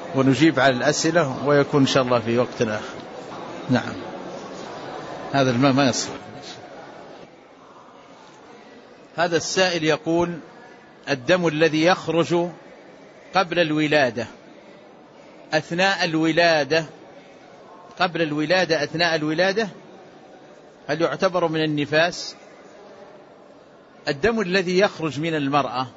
ونجيب على الأسئلة، ويكون إن شاء الله في وقت آخر. نعم. هذا الماء ما يصلح. هذا السائل يقول: الدم الذي يخرج قبل الولادة أثناء الولادة، قبل الولادة أثناء الولادة، هل يعتبر من النفاس؟ الدم الذي يخرج من المرأة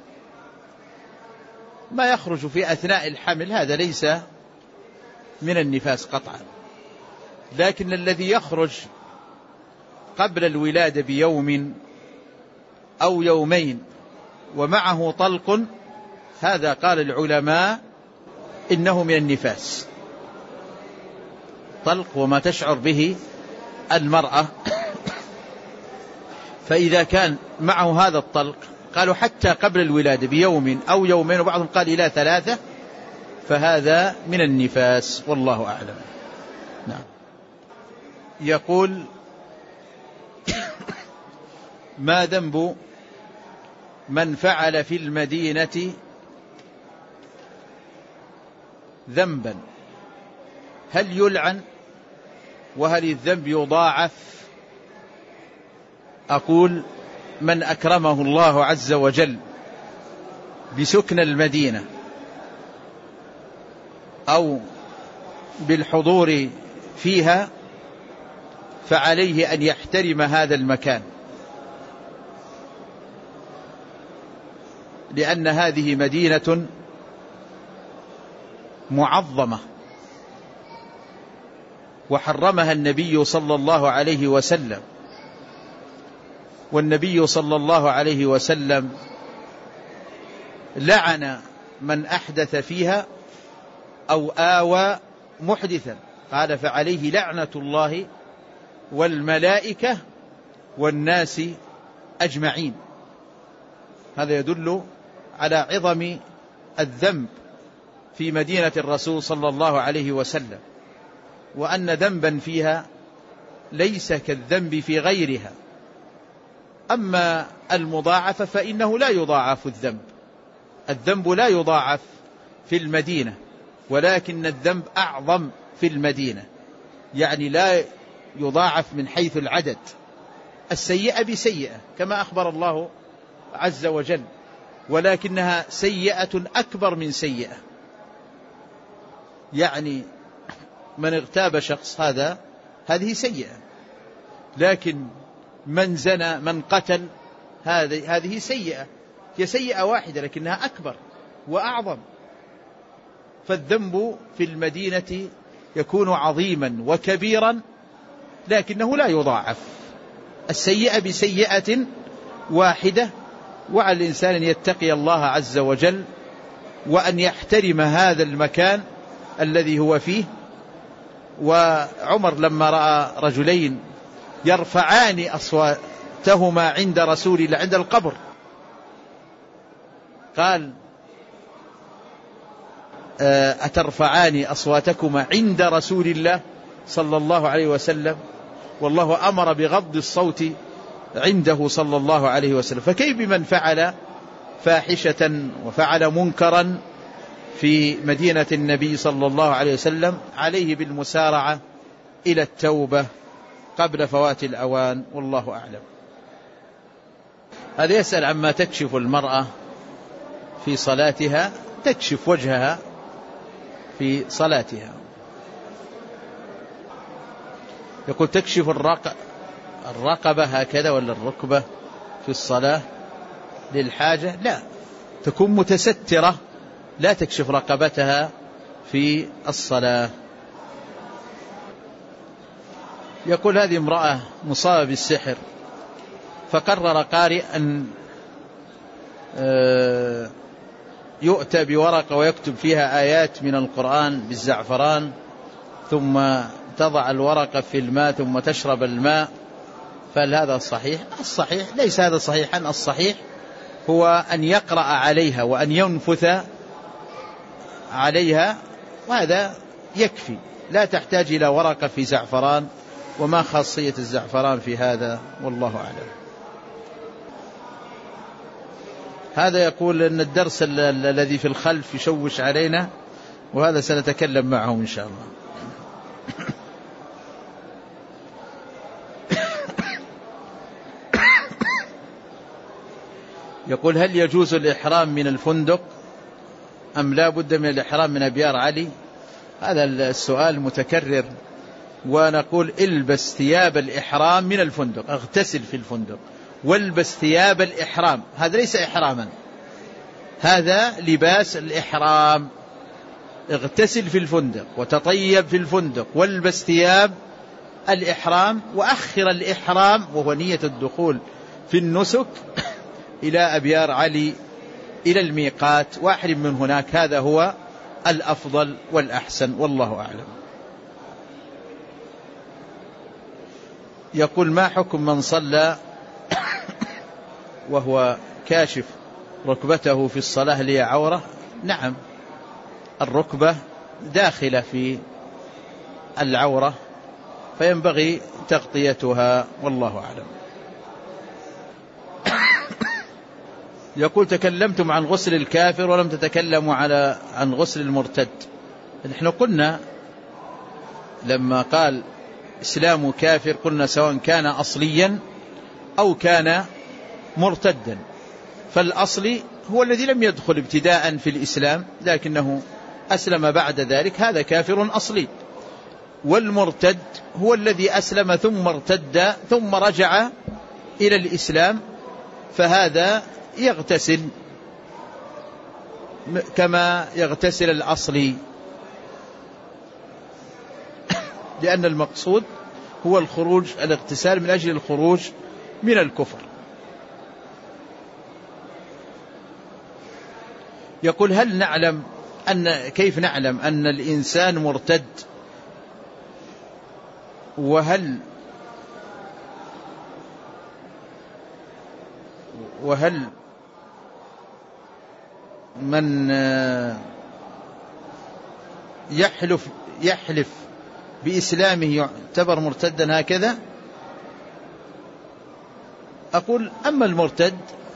ما يخرج في أثناء الحمل هذا ليس من النفاس قطعا، لكن الذي يخرج قبل الولادة بيوم أو يومين ومعه طلق، هذا قال العلماء إنه من النفاس. طلق وما تشعر به المرأة، فإذا كان معه هذا الطلق، قالوا حتى قبل الولادة بيوم أو يومين، وبعضهم قال إلى 3، فهذا من النفاس والله أعلم. نعم. يقول: ما ذنب من فعل في المدينة ذنبا، هل يلعن وهل الذنب يضاعف؟ أقول: من أكرمه الله عز وجل بسكن المدينة أو بالحضور فيها فعليه أن يحترم هذا المكان، لأن هذه مدينة معظمة وحرمها النبي صلى الله عليه وسلم، والنبي صلى الله عليه وسلم لعن من أحدث فيها أو آوى محدثا، قال: فعليه لعنة الله والملائكة والناس أجمعين. هذا يدل على عظم الذنب في مدينة الرسول صلى الله عليه وسلم، وأن ذنبا فيها ليس كالذنب في غيرها. أما المضاعفة فإنه لا يضاعف الذنب لا يضاعف في المدينة، ولكن الذنب أعظم في المدينة، يعني لا يضاعف من حيث العدد. السيئة بسيئة كما أخبر الله عز وجل، ولكنها سيئة أكبر من سيئة. يعني من اغتاب شخص هذه سيئة، لكن من زنى من قتل هذه سيئة، هي سيئة واحدة لكنها أكبر وأعظم. فالذنب في المدينة يكون عظيما وكبيرا لكنه لا يضاعف. السيئة بسيئة واحدة، وعلى الإنسان أن يتقي الله عز وجل وأن يحترم هذا المكان الذي هو فيه. وعمر لما رأى رجلين يرفعان أصواتهما عند رسول الله عند القبر قال: أترفعان أصواتكما عند رسول الله صلى الله عليه وسلم؟ والله أمر بغض الصوت عنده صلى الله عليه وسلم. فكيف بمن فعل فاحشة وفعل منكرا في مدينة النبي صلى الله عليه وسلم؟ عليه بالمسارعة إلى التوبة قبل فوات الأوان، والله أعلم. هذا يسأل عما تكشف المرأة في صلاتها، تكشف وجهها في صلاتها. يقول: تكشف الرقبة هكذا ولا الركبة في الصلاة للحاجة؟ لا، تكون متسترة، لا تكشف رقبتها في الصلاة. يقول: هذه امرأة مصابة بالسحر، فقرر قارئ أن يؤتى بورقة ويكتب فيها آيات من القرآن بالزعفران، ثم تضع الورقة في الماء ثم تشرب الماء، فهل هذا صحيح؟ الصحيح ليس هذا صحيحا. الصحيح هو أن يقرأ عليها وأن ينفث عليها، وهذا يكفي، لا تحتاج إلى ورقة في زعفران، وما خاصية الزعفران في هذا، والله أعلم. هذا يقول أن الدرس الذي في الخلف يشوش علينا، وهذا سنتكلم معهم إن شاء الله. يقول: هل يجوز الإحرام من الفندق أم لا بد من الإحرام من أبيار علي؟ هذا السؤال متكرر، ونقول: البس ثياب الإحرام من الفندق، اغتسل في الفندق والبس ثياب الإحرام. هذا ليس إحراما، هذا لباس الإحرام. اغتسل في الفندق وتطيب في الفندق والبس ثياب الإحرام، وأخر الإحرام وهو نية الدخول في النسك إلى أبيار علي إلى الميقات، واحرم من هناك. هذا هو الأفضل والأحسن، والله أعلم. يقول: ما حكم من صلى وهو كاشف ركبته في الصلاة لي عورة؟ نعم، الركبة داخلة في العورة فينبغي تغطيتها، والله أعلم. يقول: تكلمتم عن غسل الكافر ولم تتكلموا عن غسل المرتد. نحن قلنا لما قال إسلام كافر قلنا سواء كان أصليا أو كان مرتدا، فالأصلي هو الذي لم يدخل ابتداء في الإسلام لكنه أسلم بعد ذلك، هذا كافر أصلي. والمرتد هو الذي أسلم ثم ارتد ثم رجع إلى الإسلام، فهذا يغتسل كما يغتسل الأصلي، لأن المقصود هو الخروج، الاغتسال من أجل الخروج من الكفر. يقول: هل نعلم كيف نعلم أن الإنسان مرتد؟ وهل من يحلف بإسلامه يعتبر مرتدا هكذا؟ أقول: أما المرتد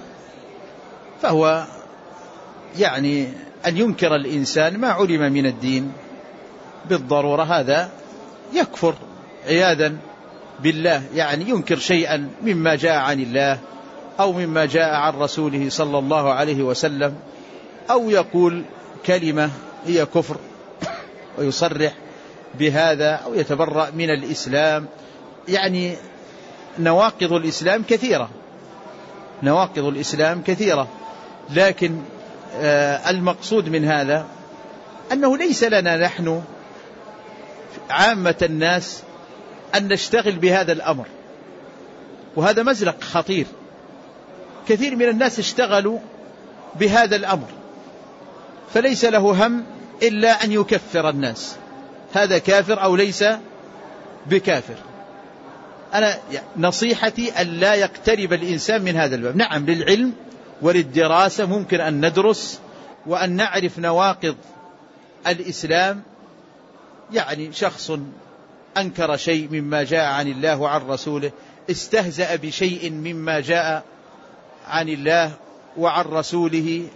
فهو يعني أن ينكر الإنسان ما علم من الدين بالضرورة، هذا يكفر عياذا بالله، يعني ينكر شيئا مما جاء عن الله أو مما جاء عن رسوله صلى الله عليه وسلم، أو يقول كلمة هي كفر ويصرح بهذا، أو يتبرأ من الإسلام. يعني نواقض الإسلام كثيرة، نواقض الإسلام كثيرة، لكن المقصود من هذا أنه ليس لنا نحن عامة الناس أن نشتغل بهذا الأمر، وهذا مزلق خطير. كثير من الناس اشتغلوا بهذا الأمر فليس له هم إلا أن يكفر الناس، هذا كافر أو ليس بكافر. أنا نصيحتي أن لا يقترب الإنسان من هذا الباب. نعم، للعلم وللدراسة ممكن أن ندرس وأن نعرف نواقض الإسلام، يعني شخص أنكر شيء مما جاء عن الله وعن رسوله، استهزأ بشيء مما جاء عن الله وعن رسوله،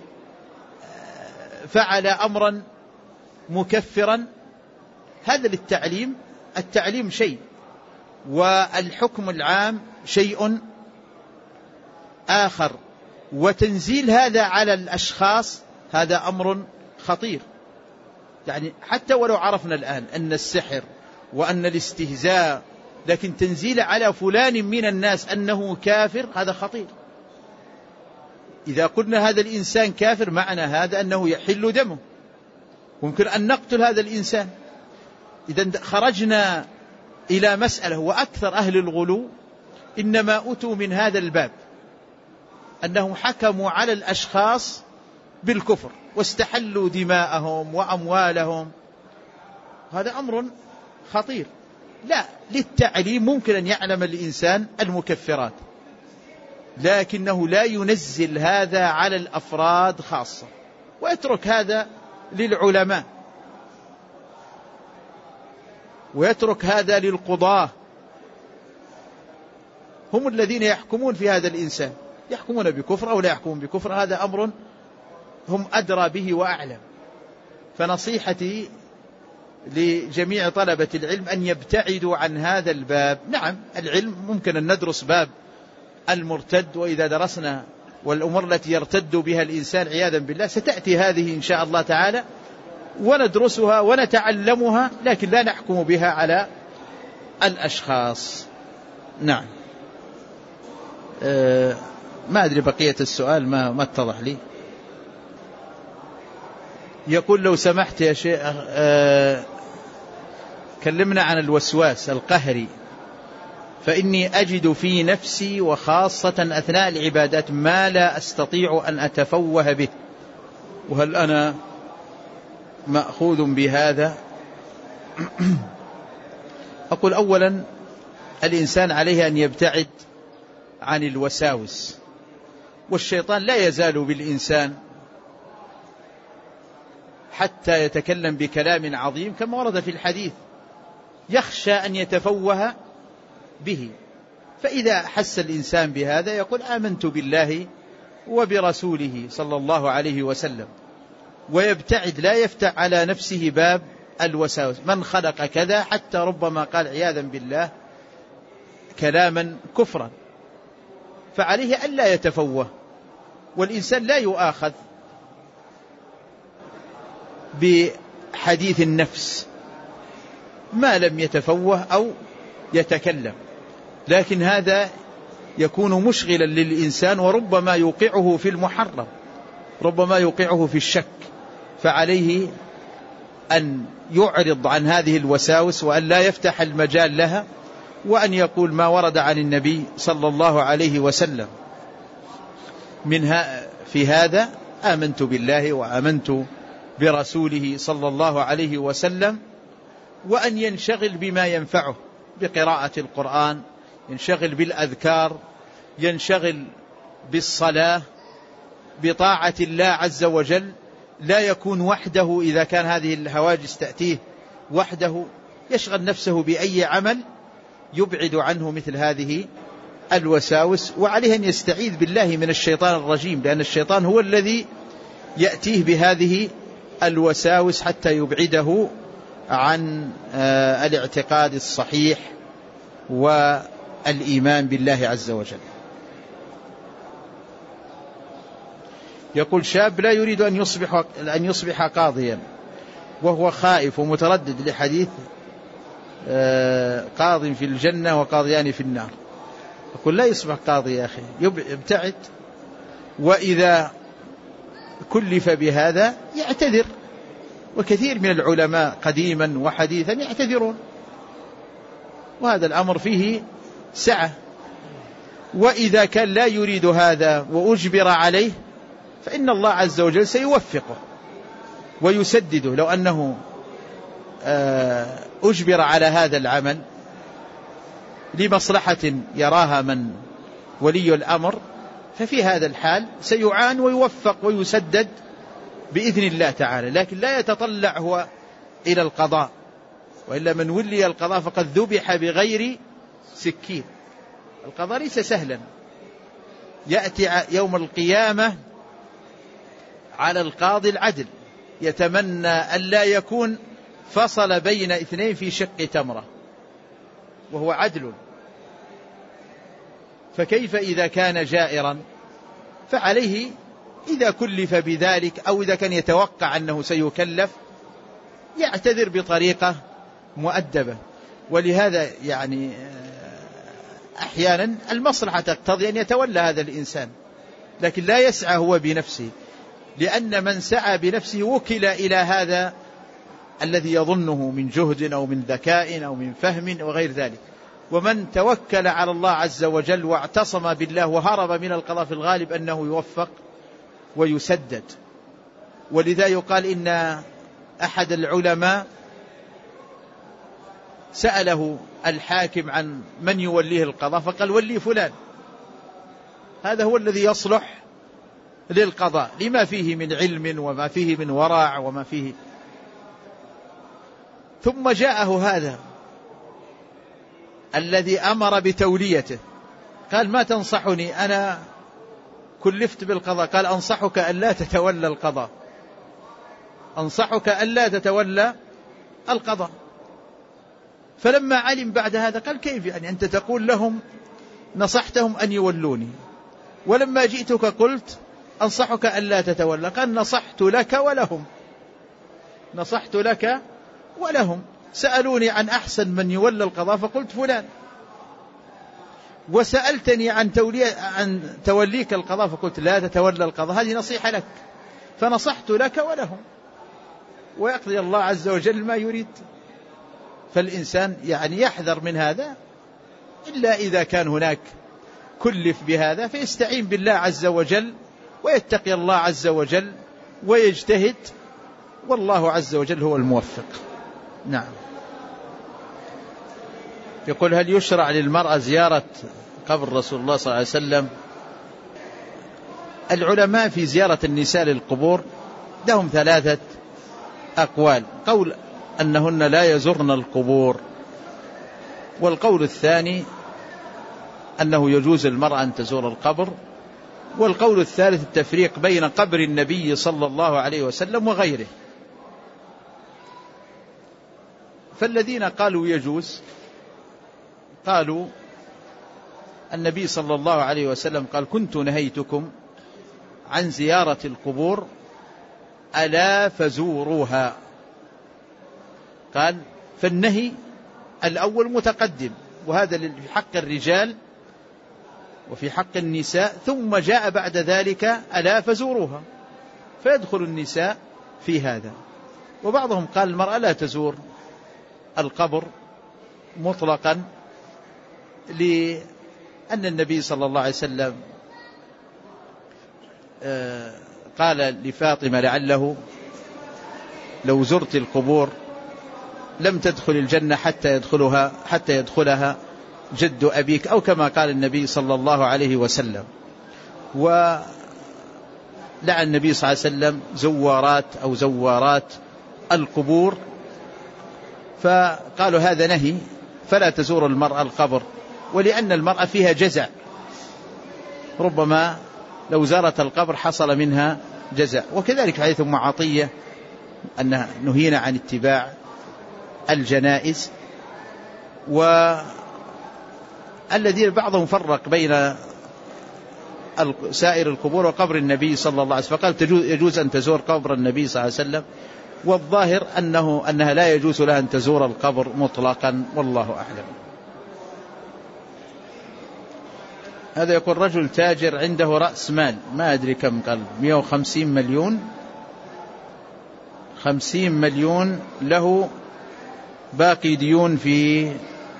فعل أمرا مكفرا، هذا للتعليم. التعليم شيء والحكم العام شيء آخر، وتنزيل هذا على الأشخاص هذا أمر خطير. يعني حتى ولو عرفنا الآن أن السحر وأن الاستهزاء، لكن تنزيل على فلان من الناس أنه كافر هذا خطير. إذا قلنا هذا الإنسان كافر معنى هذا أنه يحل دمه، ممكن أن نقتل هذا الإنسان. إذا خرجنا إلى مسألة، وأكثر أهل الغلو إنما أتوا من هذا الباب، أنهم حكموا على الأشخاص بالكفر واستحلوا دماءهم وأموالهم، هذا أمر خطير. لا، للتعليم ممكن أن يعلم الإنسان المكفرات، لكنه لا ينزل هذا على الأفراد خاصة، ويترك هذا للعلماء، ويترك هذا للقضاة، هم الذين يحكمون في هذا الإنسان، يحكمون بكفر أو لا يحكمون بكفر، هذا أمر هم أدرى به وأعلم. فنصيحتي لجميع طلبة العلم أن يبتعدوا عن هذا الباب. نعم العلم ممكن أن ندرس باب المرتد، وإذا درسنا والأمور التي يرتد بها الإنسان عياذا بالله ستأتي هذه إن شاء الله تعالى وندرسها ونتعلمها، لكن لا نحكم بها على الأشخاص. نعم. ما أدري بقية السؤال ما اتضح لي. يقول لو سمحت يا شيخ كلمنا عن الوسواس القهري، فإني أجد في نفسي وخاصة أثناء العبادات ما لا أستطيع أن أتفوه به، وهل أنا مأخوذ بهذا؟ أقول أولا الإنسان عليه أن يبتعد عن الوساوس، والشيطان لا يزال بالإنسان حتى يتكلم بكلام عظيم كما ورد في الحديث، يخشى أن يتفوه به. فإذا حس الإنسان بهذا يقول آمنت بالله وبرسوله صلى الله عليه وسلم، ويبتعد، لا يفتح على نفسه باب الوساوس. من خلق كذا، حتى ربما قال عياذا بالله كلاما كفرا، فعليه ألا يتفوه. والإنسان لا يؤاخذ بحديث النفس ما لم يتفوه أو يتكلم، لكن هذا يكون مشغلا للإنسان وربما يوقعه في المحرم، ربما يوقعه في الشك، فعليه أن يعرض عن هذه الوساوس وأن لا يفتح المجال لها، وأن يقول ما ورد عن النبي صلى الله عليه وسلم منها في هذا آمنت بالله وآمنت برسوله صلى الله عليه وسلم، وأن ينشغل بما ينفعه بقراءة القرآن، ينشغل بالأذكار، ينشغل بالصلاة، بطاعة الله عز وجل. لا يكون وحده إذا كان هذه الهواجس تأتيه وحده، يشغل نفسه بأي عمل يبعد عنه مثل هذه الوساوس. وعليه أن يستعيذ بالله من الشيطان الرجيم، لأن الشيطان هو الذي يأتيه بهذه الوساوس حتى يبعده عن الاعتقاد الصحيح والإيمان بالله عز وجل. يقول شاب لا يريد أن يصبح قاضيا، وهو خائف ومتردد لحديث قاض في الجنة وقاضيان في النار. يقول لا يصبح قاضي يا أخي، يبتعد، وإذا كلف بهذا يعتذر، وكثير من العلماء قديما وحديثا يعتذرون، وهذا الأمر فيه سعة. وإذا كان لا يريد هذا وأجبر عليه فإن الله عز وجل سيوفقه ويسدده. لو أنه أجبر على هذا العمل لمصلحة يراها من ولي الأمر، ففي هذا الحال سيعان ويوفق ويسدد بإذن الله تعالى، لكن لا يتطلع هو إلى القضاء، وإلا من ولي القضاء فقد ذبح بغير سكين. القضاء ليس سهلا، يأتي يوم القيامة على القاضي العدل، يتمنى أن لا يكون فصل بين اثنين في شق تمرة، وهو عدل. فكيف إذا كان جائرا؟ فعليه إذا كلف بذلك أو إذا كان يتوقع أنه سيكلف يعتذر بطريقة مؤدبة. ولهذا يعني أحيانا المصلحة تقتضي أن يتولى هذا الإنسان، لكن لا يسعى هو بنفسه، لأن من سعى بنفسه وكل إلى هذا الذي يظنه من جهد أو من ذكاء أو من فهم وغير ذلك. ومن توكل على الله عز وجل واعتصم بالله وهرب من القضاء في الغالب أنه يوفق ويسدد. ولذا يقال إن أحد العلماء سأله الحاكم عن من يوليه القضاء فقال ولي فلان، هذا هو الذي يصلح للقضاء لما فيه من علم وما فيه من ورع وما فيه. ثم جاءه هذا الذي أمر بتوليته، قال ما تنصحني؟ أنا كلفت بالقضاء. قال أنصحك أن لا تتولى القضاء، أنصحك ألا تتولى القضاء. فلما علم بعد هذا قال كيف يعني أنت تقول لهم نصحتهم أن يولوني، ولما جئتك قلت أنصحك ألا تتولى؟ قال نصحت لك ولهم، نصحت لك ولهم. سألوني عن أحسن من يولى القضاء فقلت فلان، وسألتني عن توليك القضاء فقلت لا تتولى القضاء، هذه نصيحة لك، فنصحت لك ولهم، ويقضي الله عز وجل ما يريد. فالإنسان يعني يحذر من هذا، إلا إذا كان هناك كلف بهذا فيستعين بالله عز وجل ويتقي الله عز وجل ويجتهد، والله عز وجل هو الموفق. نعم. يقول هل يشرع للمرأة زيارة قبر رسول الله صلى الله عليه وسلم؟ العلماء في زيارة النساء للقبور لهم 3 أقوال: قول أنهن لا يزرن القبور، والقول الثاني أنه يجوز المرأة أن تزور القبر، والقول الثالث التفريق بين قبر النبي صلى الله عليه وسلم وغيره. فالذين قالوا يجوز قالوا النبي صلى الله عليه وسلم قال كنت نهيتكم عن زيارة القبور ألا فزوروها. قال فالنهي الأول متقدم، وهذا في حق الرجال وفي حق النساء، ثم جاء بعد ذلك ألا فزوروها، فيدخل النساء في هذا. وبعضهم قال المرأة لا تزور القبر مطلقا، لأن النبي صلى الله عليه وسلم قال لفاطمة لعله لو زرت القبور لم تدخل الجنة حتى يدخلها جد أبيك، أو كما قال النبي صلى الله عليه وسلم. ولعن النبي صلى الله عليه وسلم زوارات القبور، فقالوا هذا نهي فلا تزور المرأة القبر، ولأن المرأة فيها جزع، ربما لو زارت القبر حصل منها جزع. وكذلك حديث أم عطية أن نهينا عن اتباع الجنائز. والذين بعضهم فرق بين سائر القبور وقبر النبي صلى الله عليه وسلم، فقال يجوز أن تزور قبر النبي صلى الله عليه وسلم، والظاهر أنها لا يجوز لها أن تزور القبر مطلقا، والله أعلم. هذا يقول رجل تاجر عنده رأس مال ما أدري كم، قال 150 مليون، 50 مليون له باقي ديون في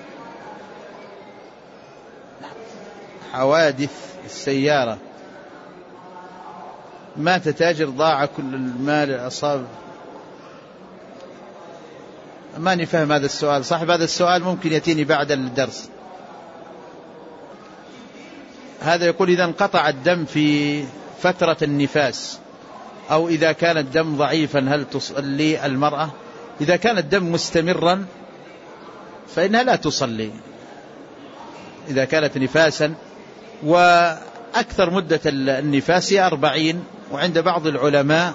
حوادث السيارة، مات تاجر ضاع كل المال أصاب. ماني فهم هذا السؤال، صاحب هذا السؤال ممكن يأتيني بعد الدرس. هذا يقول إذا انقطع الدم في فترة النفاس، أو إذا كان الدم ضعيفا هل تصلي المرأة؟ إذا كان الدم مستمرا فإنها لا تصلي إذا كانت نفاسا، وأكثر مدة النفاس هي 40، وعند بعض العلماء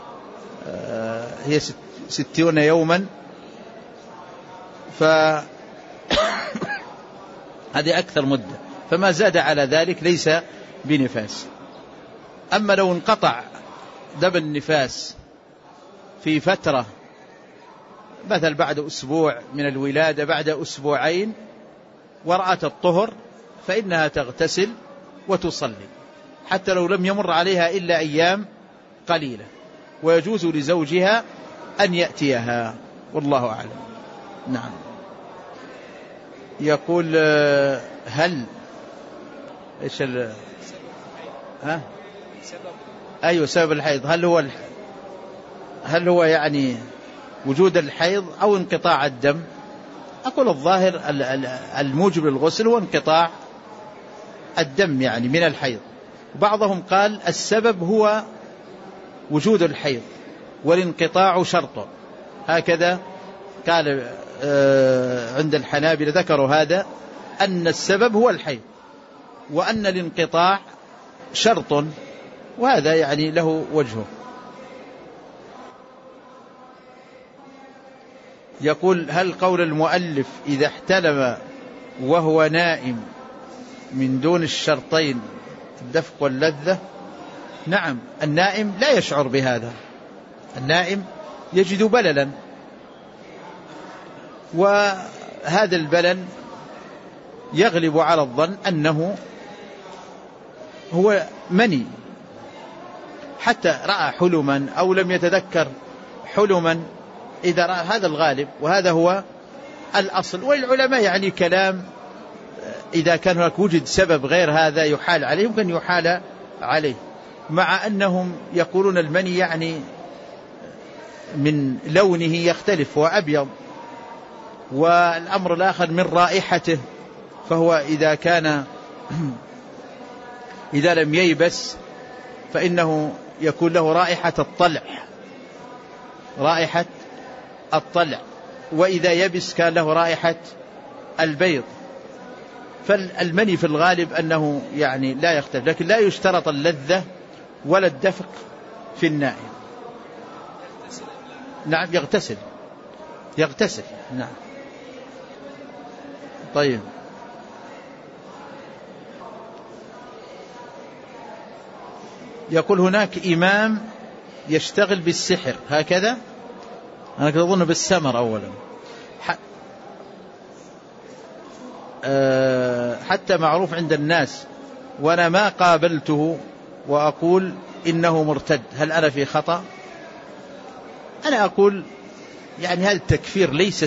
هي 60 يوما، فهذه أكثر مدة، فما زاد على ذلك ليس بنفاس. أما لو انقطع دم النفاس في فترة، مثل بعد أسبوع من الولادة، بعد أسبوعين، ورأت الطهر، فإنها تغتسل وتصلي حتى لو لم يمر عليها إلا أيام قليلة، ويجوز لزوجها أن يأتيها، والله أعلم. نعم. يقول هل إيش أيوة سبب الحيض، هل هو يعني وجود الحيض أو انقطاع الدم؟ أقول الظاهر الموجب للغسل هو انقطاع الدم يعني من الحيض. بعضهم قال السبب هو وجود الحيض والانقطاع شرط، هكذا قال عند الحنابلة ذكروا هذا، أن السبب هو الحيض وأن الانقطاع شرط، وهذا يعني له وجهه. يقول: هل قول المؤلف إذا احتلم وهو نائم من دون الشرطين الدفق واللذة؟ نعم، النائم لا يشعر بهذا، النائم يجد بللا، وهذا البلل يغلب على الظن أنه هو مني، حتى رأى حلما أو لم يتذكر حلما، إذا رأى هذا الغالب وهذا هو الأصل. والعلماء يعني كلام إذا كان هناك وجد سبب غير هذا يحال عليه يمكن يحال عليه، مع أنهم يقولون المني يعني من لونه يختلف وأبيض، والأمر الآخر من رائحته، فهو إذا كان إذا لم ييبس فإنه يكون له رائحة الطلع، رائحة الطلع، وإذا يبس كان له رائحة البيض. فالمني في الغالب أنه يعني لا يختلف، لكن لا يشترط اللذة ولا الدفق في النائم. نعم يغتسل. نعم. طيب، يقول هناك إمام يشتغل بالسحر، هكذا أنا كنت أظن بالسمر أولا، حتى معروف عند الناس، وأنا ما قابلته وأقول إنه مرتد، هل أنا في خطأ؟ أنا أقول يعني هذا التكفير ليس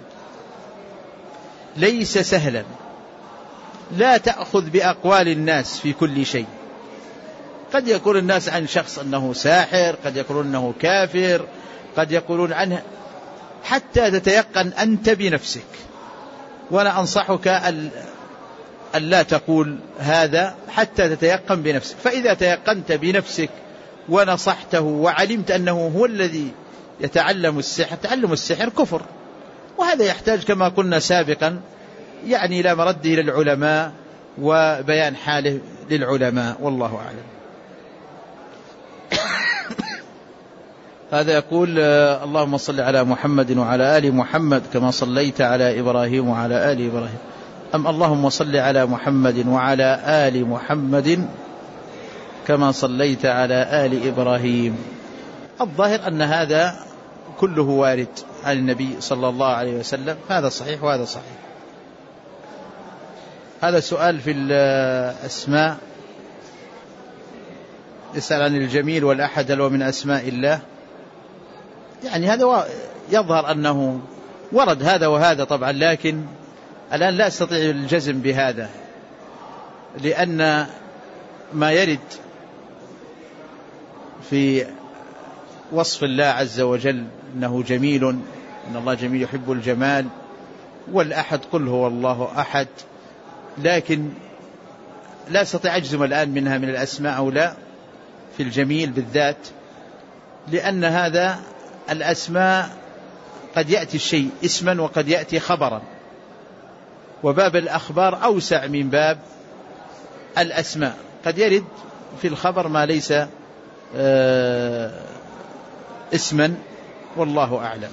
سهلا، لا تأخذ بأقوال الناس في كل شيء. قد يقول الناس عن شخص أنه ساحر، قد يقولون أنه كافر، قد يقولون عنه، حتى تتيقن أنت بنفسك. وأنا أنصحك أن لا تقول هذا حتى تتيقن بنفسك، فإذا تيقنت بنفسك ونصحته وعلمت أنه هو الذي يتعلم السحر، تعلم السحر كفر، وهذا يحتاج كما قلنا سابقا يعني إلى مرده للعلماء وبيان حاله للعلماء، والله أعلم. هذا يقول: اللهم صل على محمد وعلى آل محمد كما صليت على إبراهيم وعلى آل إبراهيم، اللهم صل على محمد وعلى آل محمد كما صليت على آل إبراهيم. الظاهر أن هذا كله وارد عن النبي صلى الله عليه وسلم، هذا صحيح وهذا صحيح. هذا سؤال في الأسماء، يسأل عن الجميل والأحد هل هو من أسماء الله؟ يعني هذا يظهر أنه ورد هذا وهذا طبعا، لكن الآن لا أستطيع الجزم بهذا، لأن ما يرد في وصف الله عز وجل أنه جميل، إن الله جميل يحب الجمال، والأحد قل هو الله أحد، لكن لا أستطيع أجزم الآن منها من الأسماء أو لا في الجميل بالذات، لأن هذا الأسماء قد يأتي الشيء اسما وقد يأتي خبرا، وباب الأخبار أوسع من باب الأسماء، قد يرد في الخبر ما ليس اسما، والله أعلم.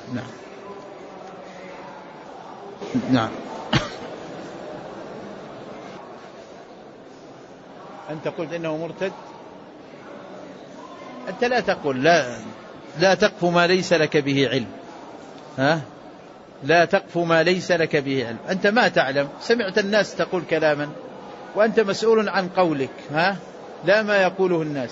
نعم. أنت قلت إنه مرتد، أنت لا تقول لا تقف ما ليس لك به علم، لا تقف ما ليس لك به علم، أنت ما تعلم، سمعت الناس تقول كلاما وأنت مسؤول عن قولك، لا ما يقوله الناس،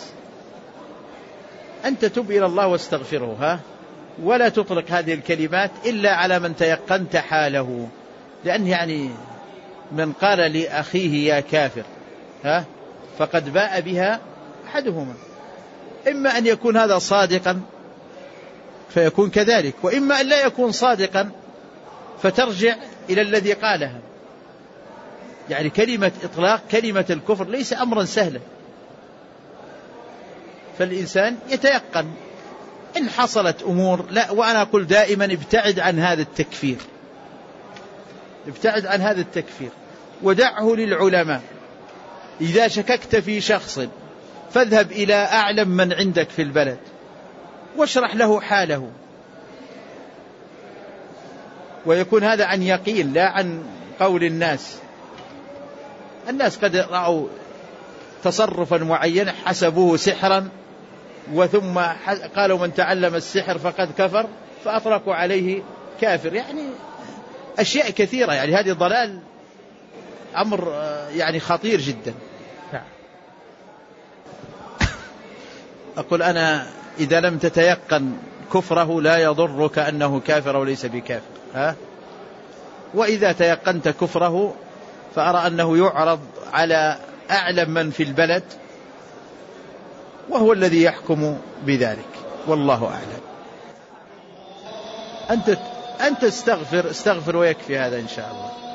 أنت تب إلى الله واستغفره، ولا تطلق هذه الكلمات إلا على من تيقنت حاله، لأن يعني من قال لأخيه يا كافر فقد باء بها أحدهما، إما أن يكون هذا صادقا فيكون كذلك، وإما أن لا يكون صادقا فترجع إلى الذي قالها. يعني كلمة إطلاق كلمة الكفر ليس أمرا سهلا، فالإنسان يتيقن إن حصلت أمور لا. وأنا أقول دائما ابتعد عن هذا التكفير، ابتعد عن هذا التكفير ودعه للعلماء. إذا شككت في شخص فاذهب إلى أعلم من عندك في البلد واشرح له حاله، ويكون هذا عن يقين لا عن قول الناس. الناس قد رأوا تصرفا معينا حسبوه سحرا، وثم قالوا من تعلم السحر فقد كفر، فأطلقوا عليه كافر. يعني أشياء كثيرة، يعني هذه ضلال، أمر يعني خطير جدا. أقول أنا إذا لم تتيقن كفره لا يضرك أنه كافر وليس بكافر، وإذا تيقنت كفره فأرى أنه يعرض على أعلم من في البلد وهو الذي يحكم بذلك، والله أعلم. أنت استغفر ويكفي هذا إن شاء الله.